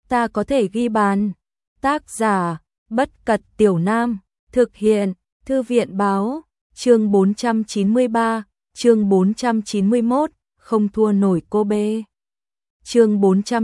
ta có thể ghi bàn. Tác giả, Bất Cật Tiểu Nam, thực hiện, Thư viện báo, chương 493, chương 491, không thua nổi Kobe. Chương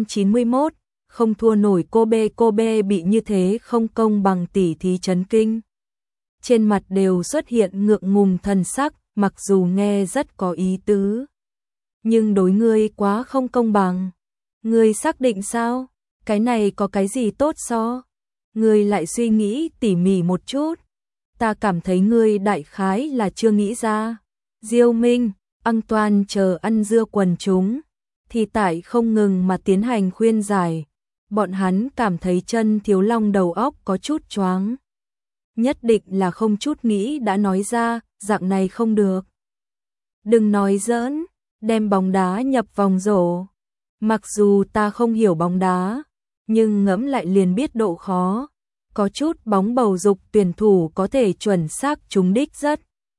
491, không thua nổi Kobe bị như thế không công bằng tỉ thí chấn kinh. Trên mặt đều xuất hiện ngượng ngùng thần sắc, mặc dù nghe rất có ý tứ. Nhưng đối ngươi quá không công bằng. Ngươi xác định sao? Cái này có cái gì tốt so? Ngươi lại suy nghĩ tỉ mỉ một chút. Ta cảm thấy ngươi đại khái là chưa nghĩ ra. Diêu Minh, Antoine chờ ăn dưa quần chúng. Thì tại không ngừng mà tiến hành khuyên giải. Bọn hắn cảm thấy Chân Thiếu Long đầu óc có chút choáng. Nhất định là không chút nghĩ đã nói ra, dạng này không được. Đừng nói giỡn, đem bóng đá nhập vòng rổ. Mặc dù ta không hiểu bóng đá, nhưng ngẫm lại liền biết độ khó. Có chút bóng bầu dục tuyển thủ có thể chuẩn xác trúng đích rất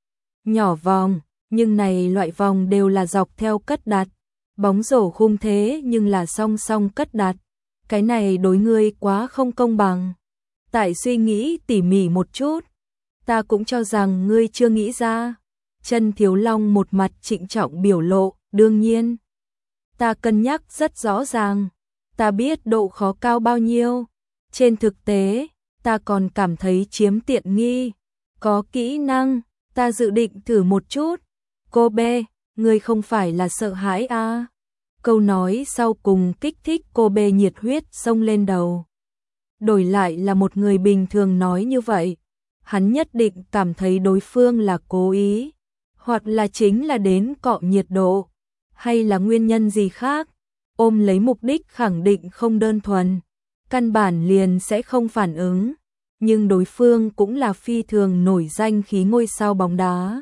nhỏ vòng, nhưng này loại vòng đều là dọc theo cất đặt. Bóng rổ khung thế nhưng là song song cất đặt. Cái này đối ngươi quá không công bằng. Tại suy nghĩ tỉ mỉ một chút, ta cũng cho rằng ngươi chưa nghĩ ra. Chân Thiếu Long một mặt trịnh trọng biểu lộ, đương nhiên. Ta cân nhắc rất rõ ràng, ta biết độ khó cao bao nhiêu. Trên thực tế, ta còn cảm thấy chiếm tiện nghi. Có kỹ năng, ta dự định thử một chút. Kobe, ngươi không phải là sợ hãi à? Câu nói sau cùng kích thích Kobe nhiệt huyết xông lên đầu. Đổi lại là một người bình thường nói như vậy, hắn nhất định cảm thấy đối phương là cố ý, hoặc là chính là đến cọ nhiệt độ, hay là nguyên nhân gì khác, ôm lấy mục đích khẳng định không đơn thuần, căn bản liền sẽ không phản ứng, nhưng đối phương cũng là phi thường nổi danh khí ngôi sao bóng đá.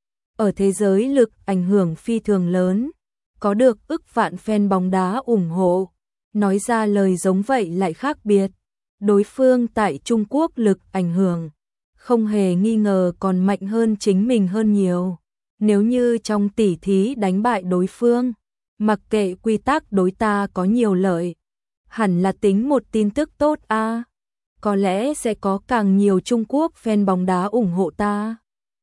Ở thế giới lực ảnh hưởng phi thường lớn, có được ức vạn fan bóng đá ủng hộ, nói ra lời giống vậy lại khác biệt. Đối phương tại Trung Quốc lực ảnh hưởng, không hề nghi ngờ còn mạnh hơn chính mình hơn nhiều. Nếu như trong tỉ thí đánh bại đối phương, mặc kệ quy tắc đối ta có nhiều lợi, hẳn là tính một tin tức tốt a. Có lẽ sẽ có càng nhiều Trung Quốc fan bóng đá ủng hộ ta.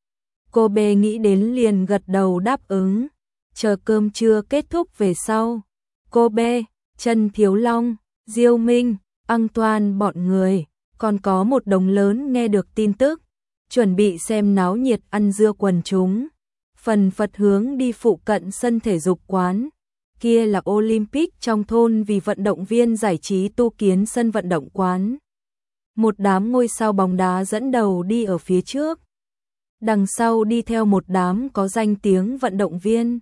Kobe nghĩ đến liền gật đầu đáp ứng. Chờ cơm trưa kết thúc về sau, Kobe, Chân Thiếu Long, Diêu Minh, Antoine bọn người, còn có một đống lớn nghe được tin tức, chuẩn bị xem náo nhiệt ăn dưa quần chúng. Phần phật hướng đi phụ cận sân thể dục quán, kia là Olympic trong thôn vì vận động viên giải trí tu kiến sân vận động quán. Một đám ngôi sao bóng đá dẫn đầu đi ở phía trước, đằng sau đi theo một đám có danh tiếng vận động viên.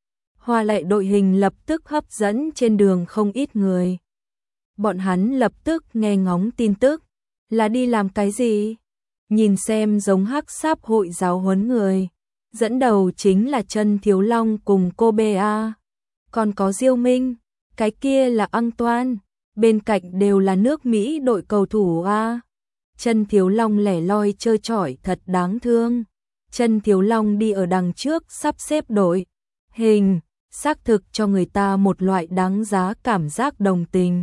Hoa lệ đội hình lập tức hấp dẫn trên đường không ít người. Bọn hắn lập tức nghe ngóng tin tức, là đi làm cái gì? Nhìn xem giống hắc sáp hội giáo huấn người. Dẫn đầu chính là Chân Thiếu Long cùng Kobe A. Còn có Diêu Minh, cái kia là Antoine, bên cạnh đều là nước Mỹ đội cầu thủ A. Chân Thiếu Long lẻ loi chơi chỏi thật đáng thương. Chân Thiếu Long đi ở đằng trước sắp xếp đội hình, xác thực cho người ta một loại đáng giá cảm giác đồng tình.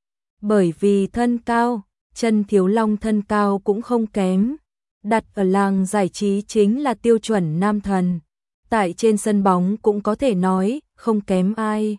Bởi vì thân cao, Chân Thiếu Long thân cao cũng không kém. Đặt ở làng giải trí chính là tiêu chuẩn nam thần. Tại trên sân bóng cũng có thể nói, không kém ai.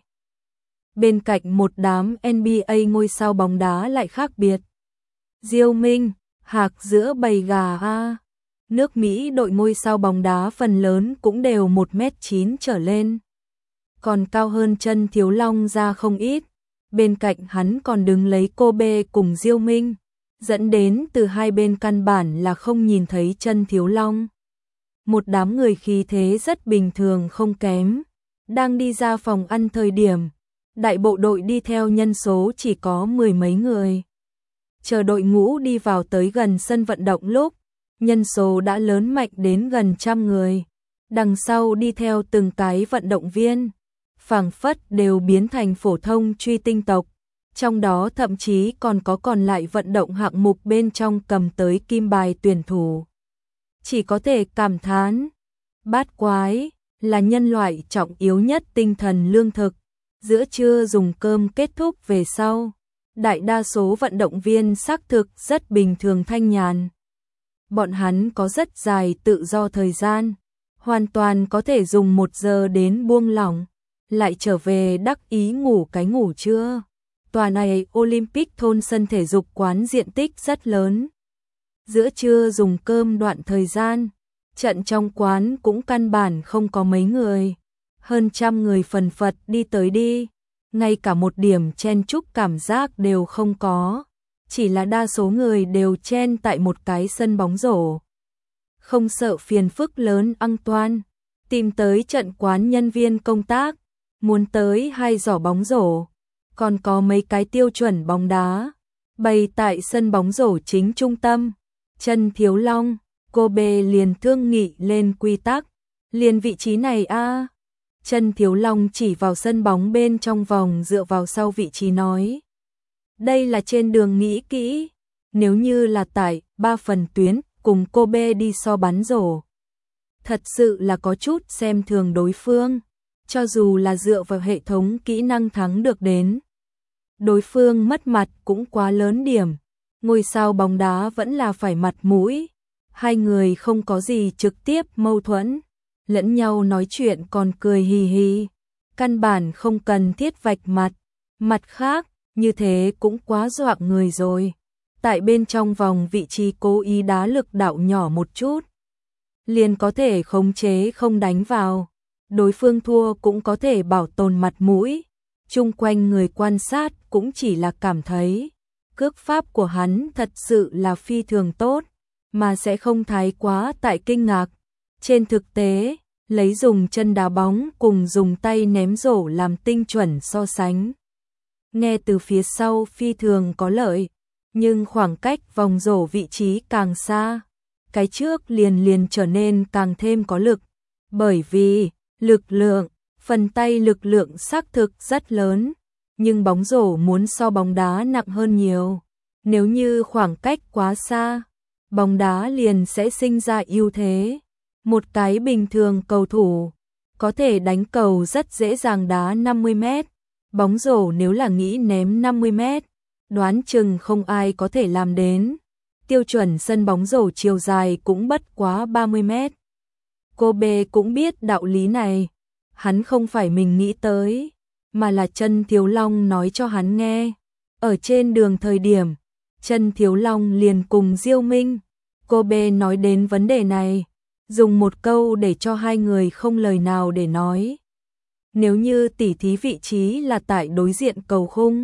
Bên cạnh một đám NBA ngôi sao bóng đá lại khác biệt. Diêu Minh, hạc giữa bầy gà A. Nước Mỹ đội ngôi sao bóng đá phần lớn cũng đều 1m9 trở lên. Còn cao hơn Chân Thiếu Long ra không ít. Bên cạnh hắn còn đứng lấy Kobe cùng Diêu Minh, dẫn đến từ hai bên căn bản là không nhìn thấy Chân Thiếu Long. Một đám người khí thế rất bình thường không kém, đang đi ra phòng ăn thời điểm, đại bộ đội đi theo nhân số chỉ có 10 mấy người. Chờ đội ngũ đi vào tới gần sân vận động lúc, nhân số đã lớn mạnh đến gần 100 người. Đằng sau đi theo từng cái vận động viên, phảng phất đều biến thành phổ thông truy tinh tộc, trong đó thậm chí còn có còn lại vận động hạng mục bên trong cầm tới kim bài tuyển thủ. Chỉ có thể cảm thán, bát quái là nhân loại trọng yếu nhất tinh thần lương thực. Giữa trưa dùng cơm kết thúc về sau, đại đa số vận động viên xác thực rất bình thường thanh nhàn. Bọn hắn có rất dài tự do thời gian, hoàn toàn có thể dùng 1 giờ đến buông lỏng, lại trở về đắc ý ngủ cái ngủ trưa. Tòa này Olympic thôn sân thể dục quán diện tích rất lớn. Giữa trưa dùng cơm đoạn thời gian, trận trong quán cũng căn bản không có mấy người. Hơn 100 người phần phật đi tới đi, ngay cả một điểm chen chúc cảm giác đều không có. Chỉ là đa số người đều chen tại một cái sân bóng rổ. Không sợ phiền phức lớn Antoine, tìm tới trận quán nhân viên công tác, muốn tới 2 giỏ bóng rổ, còn có mấy cái tiêu chuẩn bóng đá, bày tại sân bóng rổ chính trung tâm. Trần Thiếu Long, cô bê liền thương nghị lên quy tắc, liền vị trí này a. Trần Thiếu Long chỉ vào sân bóng bên trong vòng dựa vào sau vị trí nói. Đây là trên đường nghĩ kỹ, nếu như là tại 3 phần tuyến cùng cô bê đi so bắn rổ. Thật sự là có chút xem thường đối phương, cho dù là dựa vào hệ thống kỹ năng thắng được đến. Đối phương mất mặt cũng quá lớn điểm, ngôi sao bóng đá vẫn là phải mặt mũi. Hai người không có gì trực tiếp mâu thuẫn, lẫn nhau nói chuyện còn cười hì hì, căn bản không cần thiết vạch mặt. Mặt khác, như thế cũng quá dọa người rồi. Tại bên trong vòng vị trí cố ý đá lực đạo nhỏ một chút, liền có thể khống chế không đánh vào. Đối phương thua cũng có thể bảo tồn mặt mũi. Chung quanh người quan sát cũng chỉ là cảm thấy cước pháp của hắn thật sự là phi thường tốt, mà sẽ không thái quá tại kinh ngạc. Trên thực tế, lấy dùng chân đá bóng cùng dùng tay ném rổ làm tinh chuẩn so sánh, nghe từ phía sau phi thường có lợi, nhưng khoảng cách vòng rổ vị trí càng xa, cái trước liền trở nên càng thêm có lực, bởi vì lực lượng, phần tay lực lượng xác thực rất lớn, nhưng bóng rổ muốn so bóng đá nặng hơn nhiều. Nếu như khoảng cách quá xa, bóng đá liền sẽ sinh ra ưu thế. Một cái bình thường cầu thủ có thể đánh cầu rất dễ dàng đá 50 mét, bóng rổ nếu là nghĩ ném 50 mét, đoán chừng không ai có thể làm đến. Tiêu chuẩn sân bóng rổ chiều dài cũng bất quá 30 mét. Cô bê cũng biết đạo lý này, hắn không phải mình nghĩ tới, mà là Trần Thiếu Long nói cho hắn nghe. Ở trên đường thời điểm, Trần Thiếu Long liền cùng Diêu Minh, cô bê nói đến vấn đề này, dùng một câu để cho hai người không lời nào để nói. Nếu như tỉ thí vị trí là tại đối diện cầu khung,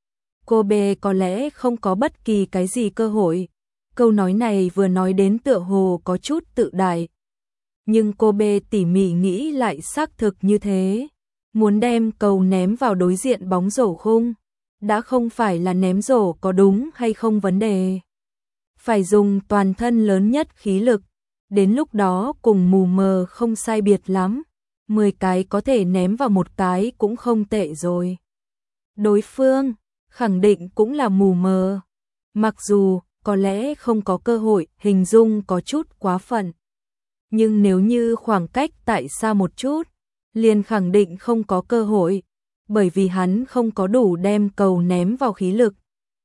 cô bê có lẽ không có bất kỳ cái gì cơ hội. Câu nói này vừa nói đến tựa hồ có chút tự đại, nhưng cô bê tỉ mỉ nghĩ lại xác thực như thế. Muốn đem cầu ném vào đối diện bóng rổ khung, đã không phải là ném rổ có đúng hay không vấn đề. Phải dùng toàn thân lớn nhất khí lực, đến lúc đó cùng mù mờ không sai biệt lắm, 10 cái có thể ném vào một cái cũng không tệ rồi. Đối phương, khẳng định cũng là mù mờ, mặc dù có lẽ không có cơ hội, hình dung có chút quá phận. Nhưng nếu như khoảng cách tại xa một chút, liền khẳng định không có cơ hội, bởi vì hắn không có đủ đem cầu ném vào khí lực.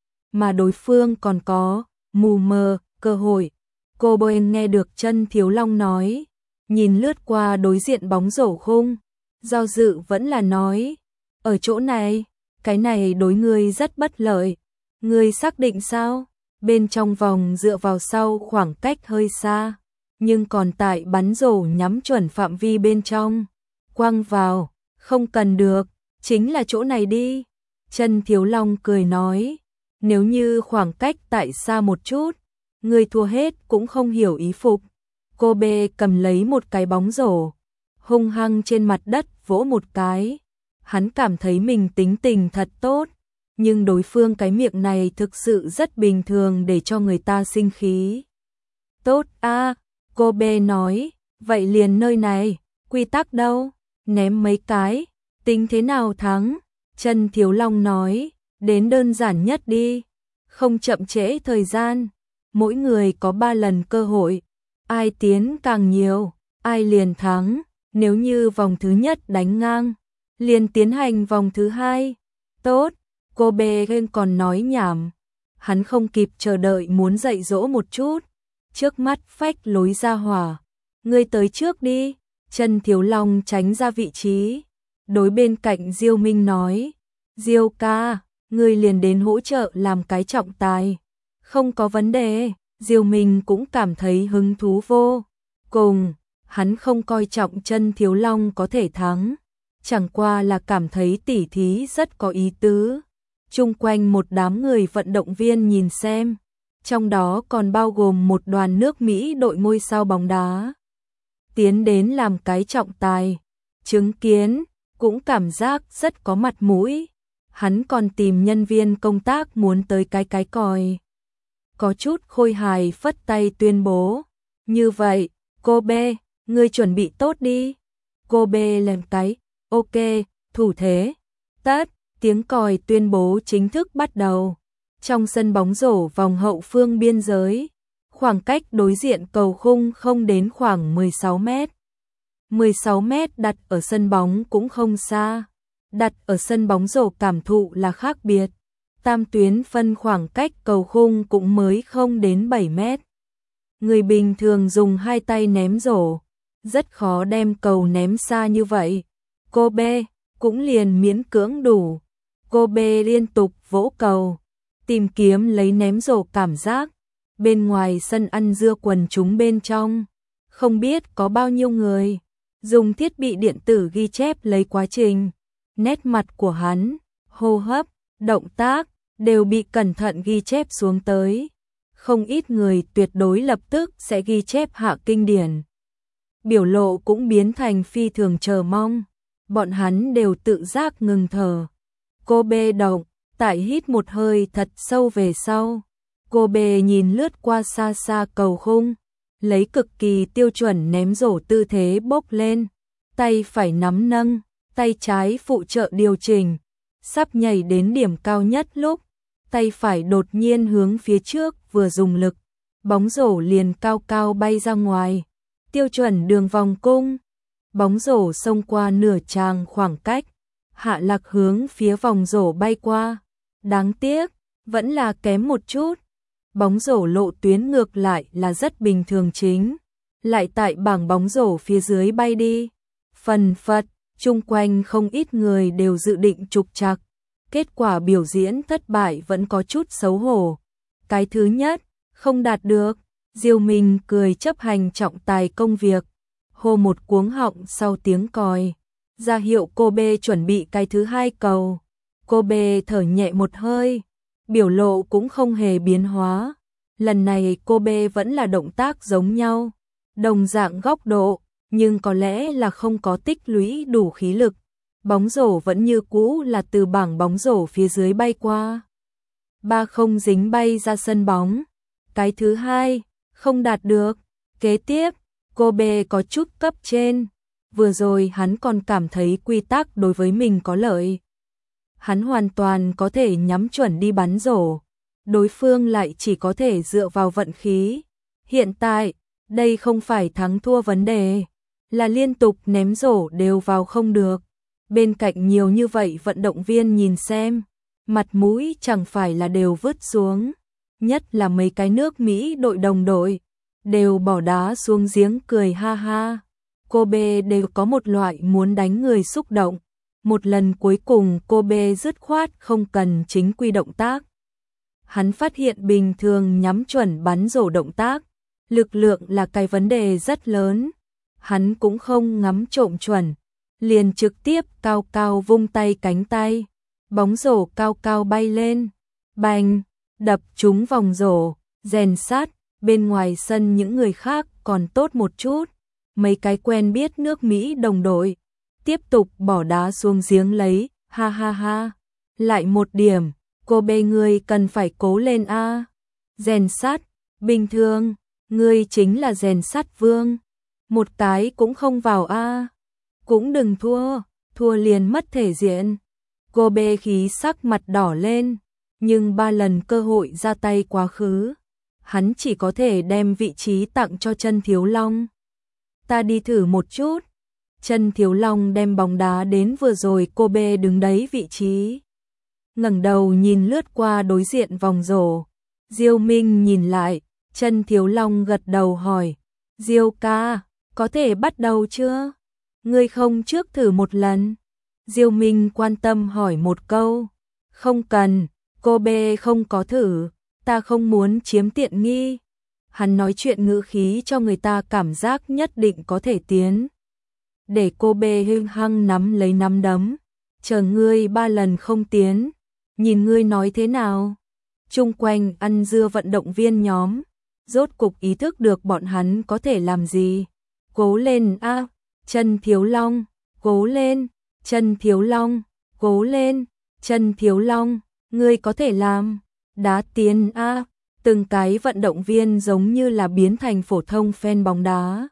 Mà đối phương còn có, mù mờ, cơ hội. Cô Boen nghe được Trần Thiếu Long nói, nhìn lướt qua đối diện bóng rổ khung, do dự vẫn là nói, ở chỗ này, cái này đối ngươi rất bất lợi. Ngươi xác định sao? Bên trong vòng dựa vào sau khoảng cách hơi xa, nhưng còn tại bắn rổ nhắm chuẩn phạm vi bên trong. Quăng vào, không cần được, chính là chỗ này đi. Trần Thiếu Long cười nói, nếu như khoảng cách tại xa một chút, người thua hết cũng không hiểu ý phục. Cô bê cầm lấy một cái bóng rổ, hung hăng trên mặt đất vỗ một cái. Hắn cảm thấy mình tính tình thật tốt, nhưng đối phương cái miệng này thực sự rất bình thường để cho người ta sinh khí. Tốt a, cô bê nói, vậy liền nơi này, quy tắc đâu? Ném mấy cái, tính thế nào thắng? Trần Thiếu Long nói, đến đơn giản nhất đi, không chậm trễ thời gian, mỗi người có 3 lần cơ hội, ai tiến càng nhiều, ai liền thắng, nếu như vòng thứ nhất đánh ngang, liền tiến hành vòng thứ hai. Tốt, Cô bê lên còn nói nhảm. Hắn không kịp chờ đợi muốn dạy dỗ một chút. Trước mắt phách lối ra hỏa. Ngươi tới trước đi. Chân Thiếu Long tránh ra vị trí. Đối bên cạnh Diêu Minh nói. Diêu ca, ngươi liền đến hỗ trợ làm cái trọng tài. Không có vấn đề. Diêu Minh cũng cảm thấy hứng thú vô cùng. Hắn không coi trọng Chân Thiếu Long có thể thắng. Chẳng qua là cảm thấy tỉ thí rất có ý tứ. Chung quanh một đám người vận động viên nhìn xem. Trong đó còn bao gồm một đoàn nước Mỹ đội ngôi sao bóng đá. Tiến đến làm cái trọng tài. Chứng kiến, cũng cảm giác rất có mặt mũi. Hắn còn tìm nhân viên công tác muốn tới cái còi. Có chút khôi hài phất tay tuyên bố. Như vậy, cô B, ngươi chuẩn bị tốt đi. Cô B làm cái, ok, thủ thế. Tất, tiếng còi tuyên bố chính thức bắt đầu. Trong sân bóng rổ vòng hậu phương biên giới, khoảng cách đối diện cầu khung không đến khoảng 16 mét. 16 mét đặt ở sân bóng cũng không xa. Đặt ở sân bóng rổ cảm thụ là khác biệt. Tam tuyến phân khoảng cách cầu khung cũng mới không đến 7 mét. Người bình thường dùng hai tay ném rổ, rất khó đem cầu ném xa như vậy. Cô B cũng liền miễn cưỡng đủ. Cô B liên tục vỗ cầu, tìm kiếm lấy ném rổ cảm giác. Bên ngoài sân ăn dưa quần chúng bên trong, không biết có bao nhiêu người dùng thiết bị điện tử ghi chép lấy quá trình. Nét mặt của hắn, hô hấp, động tác đều bị cẩn thận ghi chép xuống tới. Không ít người tuyệt đối lập tức sẽ ghi chép hạ kinh điển. Biểu lộ cũng biến thành phi thường chờ mong. Bọn hắn đều tự giác ngừng thở. Cô B động, tại hít một hơi thật sâu về sau. Cô B nhìn lướt qua xa xa cầu khung, lấy cực kỳ tiêu chuẩn ném rổ tư thế bốc lên. Tay phải nắm nâng, tay trái phụ trợ điều chỉnh. Sắp nhảy đến điểm cao nhất lúc, tay phải đột nhiên hướng phía trước vừa dùng lực. Bóng rổ liền cao cao bay ra ngoài. Tiêu chuẩn đường vòng cung. Bóng rổ xông qua nửa tràng khoảng cách. Hạ lạc hướng phía vòng rổ bay qua. Đáng tiếc, vẫn là kém một chút. Bóng rổ lộ tuyến ngược lại là rất bình thường chính. Lại tại bảng bóng rổ phía dưới bay đi. Phần phật, chung quanh không ít người đều dự định trục trặc. Kết quả biểu diễn thất bại vẫn có chút xấu hổ. Cái thứ nhất, không đạt được. Diêu Minh cười chấp hành trọng tài công việc. Hô một cuống họng sau tiếng còi. Ra hiệu cô B chuẩn bị cái thứ hai cầu. Cô B thở nhẹ một hơi. Biểu lộ cũng không hề biến hóa. Lần này cô B vẫn là động tác giống nhau. Đồng dạng góc độ, nhưng có lẽ là không có tích lũy đủ khí lực. Bóng rổ vẫn như cũ là từ bảng bóng rổ phía dưới bay qua. Ba không dính bay ra sân bóng. Cái thứ hai, không đạt được. Kế tiếp, cô B có chút cấp trên. Vừa rồi hắn còn cảm thấy quy tắc đối với mình có lợi. Hắn hoàn toàn có thể nhắm chuẩn đi bắn rổ. Đối phương lại chỉ có thể dựa vào vận khí. Hiện tại, đây không phải thắng thua vấn đề, là liên tục ném rổ đều vào không được. Bên cạnh nhiều như vậy vận động viên nhìn xem, mặt mũi chẳng phải là đều vứt xuống. Nhất là mấy cái nước Mỹ đội đồng đội, đều bỏ đá xuống giếng cười ha ha. Cô B đều có một loại muốn đánh người xúc động. Một lần cuối cùng cô B dứt khoát không cần chính quy động tác. Hắn phát hiện bình thường nhắm chuẩn bắn rổ động tác, lực lượng là cái vấn đề rất lớn. Hắn cũng không ngắm trộm chuẩn, liền trực tiếp cao cao vung tay cánh tay. Bóng rổ cao cao bay lên, bành, đập trúng vòng rổ, rèn sát. Bên ngoài sân những người khác còn tốt một chút. Mấy cái quen biết nước Mỹ đồng đội tiếp tục bỏ đá xuống giếng lấy, ha ha ha. Lại một điểm, cô B ngươi cần phải cố lên a. Rèn sắt, bình thường, ngươi chính là rèn sắt vương. Một cái cũng không vào a. Cũng đừng thua, thua liền mất thể diện. Cô B khí sắc mặt đỏ lên, nhưng 3 lần cơ hội ra tay quá khứ. Hắn chỉ có thể đem vị trí tặng cho Chân Thiếu Long. Ta đi thử một chút. Chân Thiếu Long đem bóng đá đến vừa rồi cô B đứng đấy vị trí. ngẩng đầu nhìn lướt qua đối diện vòng rổ. Diêu Minh nhìn lại, Chân Thiếu Long gật đầu hỏi, Diêu ca, có thể bắt đầu chưa? Ngươi không trước thử một lần? Diêu Minh quan tâm hỏi một câu. Không cần, cô bê không có thử, ta không muốn chiếm tiện nghi. Hắn nói chuyện ngữ khí cho người ta cảm giác nhất định có thể tiến. Để cô bê hưng hăng nắm lấy nắm đấm. Chờ ngươi 3 lần không tiến, nhìn ngươi nói thế nào? Chung quanh ăn dưa vận động viên nhóm, rốt cục ý thức được bọn hắn có thể làm gì. Cố lên a, Chân Thiếu Long, cố lên, Chân Thiếu Long, cố lên, Chân Thiếu Long, ngươi có thể làm, đá tiến a. Từng cái vận động viên giống như là biến thành phổ thông fan bóng đá,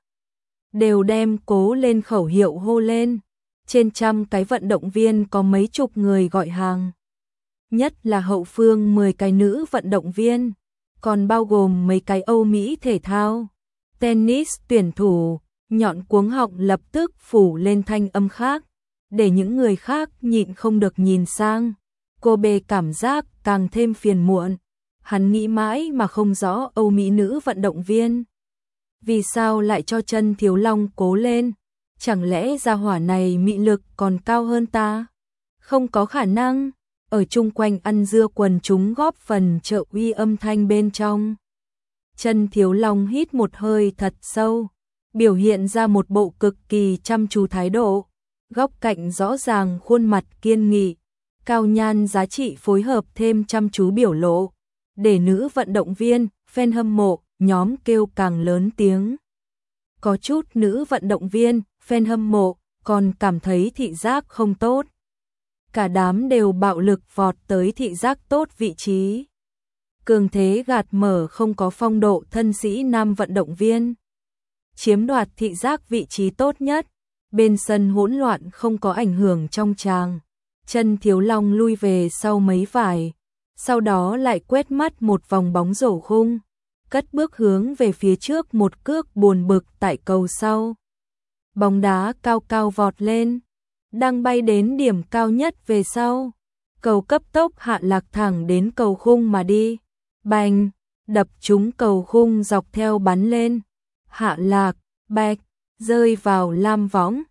đều đem cố lên khẩu hiệu hô lên. Trên trăm cái vận động viên có mấy chục người gọi hàng. Nhất là hậu phương 10 cái nữ vận động viên, còn bao gồm mấy cái Âu Mỹ thể thao, tennis tuyển thủ, nhọn cuống họng lập tức phủ lên thanh âm khác, để những người khác nhịn không được nhìn sang. Cô bê cảm giác càng thêm phiền muộn, hắn nghĩ mãi mà không rõ Âu Mỹ nữ vận động viên vì sao lại cho Chân Thiếu Long cố lên. Chẳng lẽ gia hỏa này mị lực còn cao hơn ta? Không có khả năng. Ở chung quanh ăn dưa quần chúng góp phần trợ uy âm thanh bên trong. Chân Thiếu Long hít một hơi thật sâu, biểu hiện ra một bộ cực kỳ chăm chú thái độ. Góc cạnh rõ ràng, khuôn mặt kiên nghị, cao nhan giá trị phối hợp thêm chăm chú biểu lộ, để nữ vận động viên, fan hâm mộ, nhóm kêu càng lớn tiếng. Có chút nữ vận động viên, fan hâm mộ, còn cảm thấy thị giác không tốt. Cả đám đều bạo lực vọt tới thị giác tốt vị trí. Cường thế gạt mở không có phong độ thân sĩ nam vận động viên. Chiếm đoạt thị giác vị trí tốt nhất. Bên sân hỗn loạn không có ảnh hưởng trong tràng. Chân Thiếu Long lui về sau mấy vải. Sau đó lại quét mắt một vòng bóng rổ khung. Cất bước hướng về phía trước một cước buồn bực tại cầu sau. Bóng đá cao cao vọt lên, đang bay đến điểm cao nhất về sau. Cầu cấp tốc hạ lạc thẳng đến cầu khung mà đi. Bành, đập trúng cầu khung dọc theo bắn lên. Hạ lạc, bạch, rơi vào lam võng.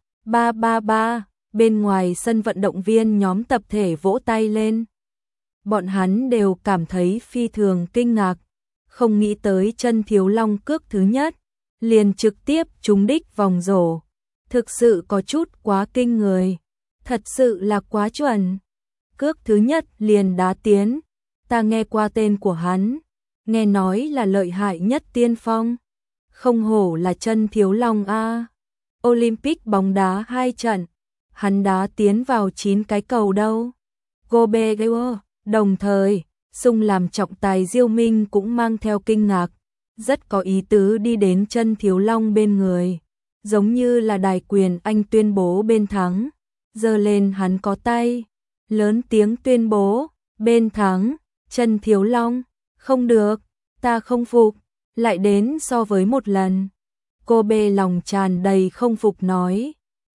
3-3-3, bên ngoài sân vận động viên nhóm tập thể vỗ tay lên. Bọn hắn đều cảm thấy phi thường kinh ngạc. Không nghĩ tới Chân Thiếu Long cước thứ nhất liền trực tiếp trúng đích vòng rổ. Thực sự có chút quá kinh người. Thật sự là quá chuẩn. Cước thứ nhất liền đá tiến. Ta nghe qua tên của hắn, nghe nói là lợi hại nhất tiên phong. Không hổ là Chân Thiếu Long a. Olympic bóng đá 2 trận, hắn đá tiến vào 9 cái cầu đâu. Gobert, đồng thời, Sung làm trọng tài Diêu Minh cũng mang theo kinh ngạc, rất có ý tứ đi đến Chân Thiếu Long bên người, giống như là đài quyền anh tuyên bố bên thắng, giơ lên hắn có tay, lớn tiếng tuyên bố, bên thắng, Chân Thiếu Long, không được, ta không phục, lại đến so với một lần. Cô bê lòng tràn đầy không phục nói,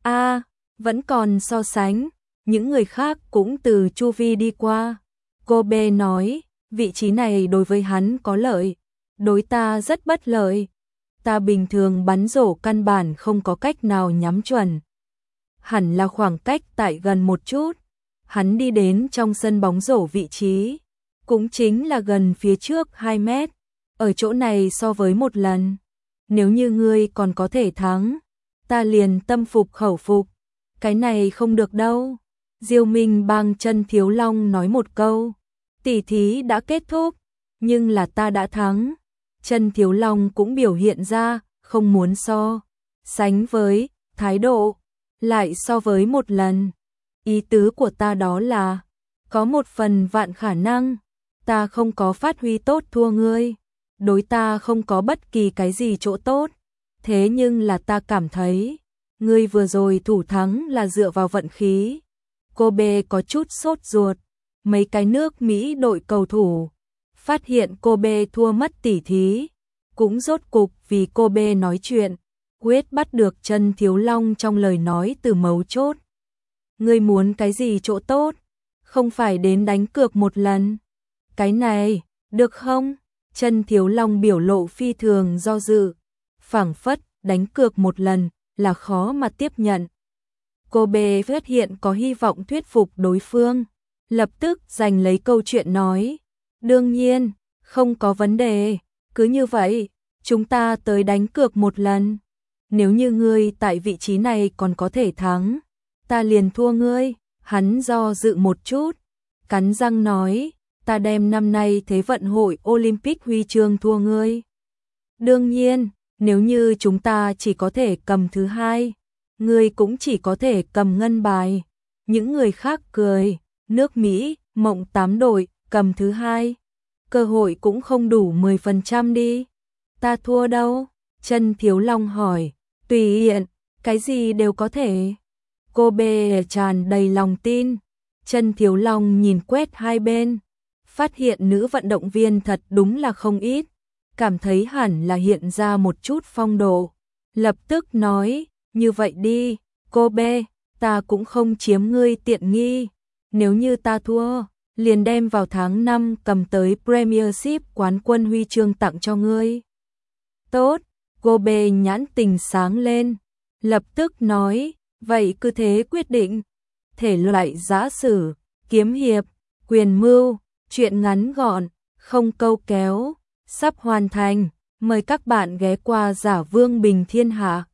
vẫn còn so sánh, những người khác cũng từ chu vi đi qua. Cô bê nói, vị trí này đối với hắn có lợi, đối ta rất bất lợi. Ta bình thường bắn rổ căn bản không có cách nào nhắm chuẩn. Hẳn là khoảng cách tại gần một chút. Hắn đi đến trong sân bóng rổ vị trí, cũng chính là gần phía trước 2 mét. Ở chỗ này so với một lần, nếu như ngươi còn có thể thắng, ta liền tâm phục khẩu phục. Cái này không được đâu. Diêu Minh bang Chân Thiếu Long nói một câu, tỷ thí đã kết thúc, nhưng là ta đã thắng. Chân Thiếu Long cũng biểu hiện ra không muốn so sánh với thái độ, lại so với một lần. Ý tứ của ta đó là, có một phần vạn khả năng, ta không có phát huy tốt thua ngươi, đối ta không có bất kỳ cái gì chỗ tốt. Thế nhưng là ta cảm thấy, ngươi vừa rồi thủ thắng là dựa vào vận khí. Cô bê có chút sốt ruột, mấy cái nước Mỹ đội cầu thủ phát hiện cô bê thua mất tỷ thí, cũng rốt cục vì cô bê nói chuyện, quyết bắt được Chân Thiếu Long trong lời nói từ mấu chốt. Ngươi muốn cái gì chỗ tốt? không phải đến đánh cược một lần. Cái này, được không? Chân Thiếu Long biểu lộ phi thường do dự, phảng phất đánh cược một lần là khó mà tiếp nhận. Cô bé phát hiện có hy vọng thuyết phục đối phương, lập tức giành lấy câu chuyện nói, đương nhiên, không có vấn đề, cứ như vậy, chúng ta tới đánh cược một lần. Nếu như ngươi tại vị trí này còn có thể thắng, ta liền thua ngươi. Hắn do dự một chút, cắn răng nói, ta đem năm nay Thế vận hội Olympic huy chương thua ngươi. Đương nhiên, nếu như chúng ta chỉ có thể cầm thứ hai, ngươi cũng chỉ có thể cầm ngân bài. Những người khác cười, nước Mỹ, mộng 8 đội, cầm thứ hai. Cơ hội cũng không đủ 10% đi. Ta thua đâu? Chân Thiếu Long hỏi, tùy hiện, cái gì đều có thể. Cô bé tràn đầy lòng tin. Chân Thiếu Long nhìn quét hai bên, phát hiện nữ vận động viên thật đúng là không ít, cảm thấy hẳn là hiện ra một chút phong độ. Lập tức nói, như vậy đi, cô bé, ta cũng không chiếm ngươi tiện nghi. Nếu như ta thua, liền đem vào tháng 5 cầm tới Premiership quán quân huy chương tặng cho ngươi. Tốt, cô bé nhãn tình sáng lên, lập tức nói, vậy cứ thế quyết định. Thể loại giã sử, kiếm hiệp, quyền mưu, truyện ngắn gọn, không câu kéo, sắp hoàn thành. Mời các bạn ghé qua Giả Vương Bình Thiên Hạ.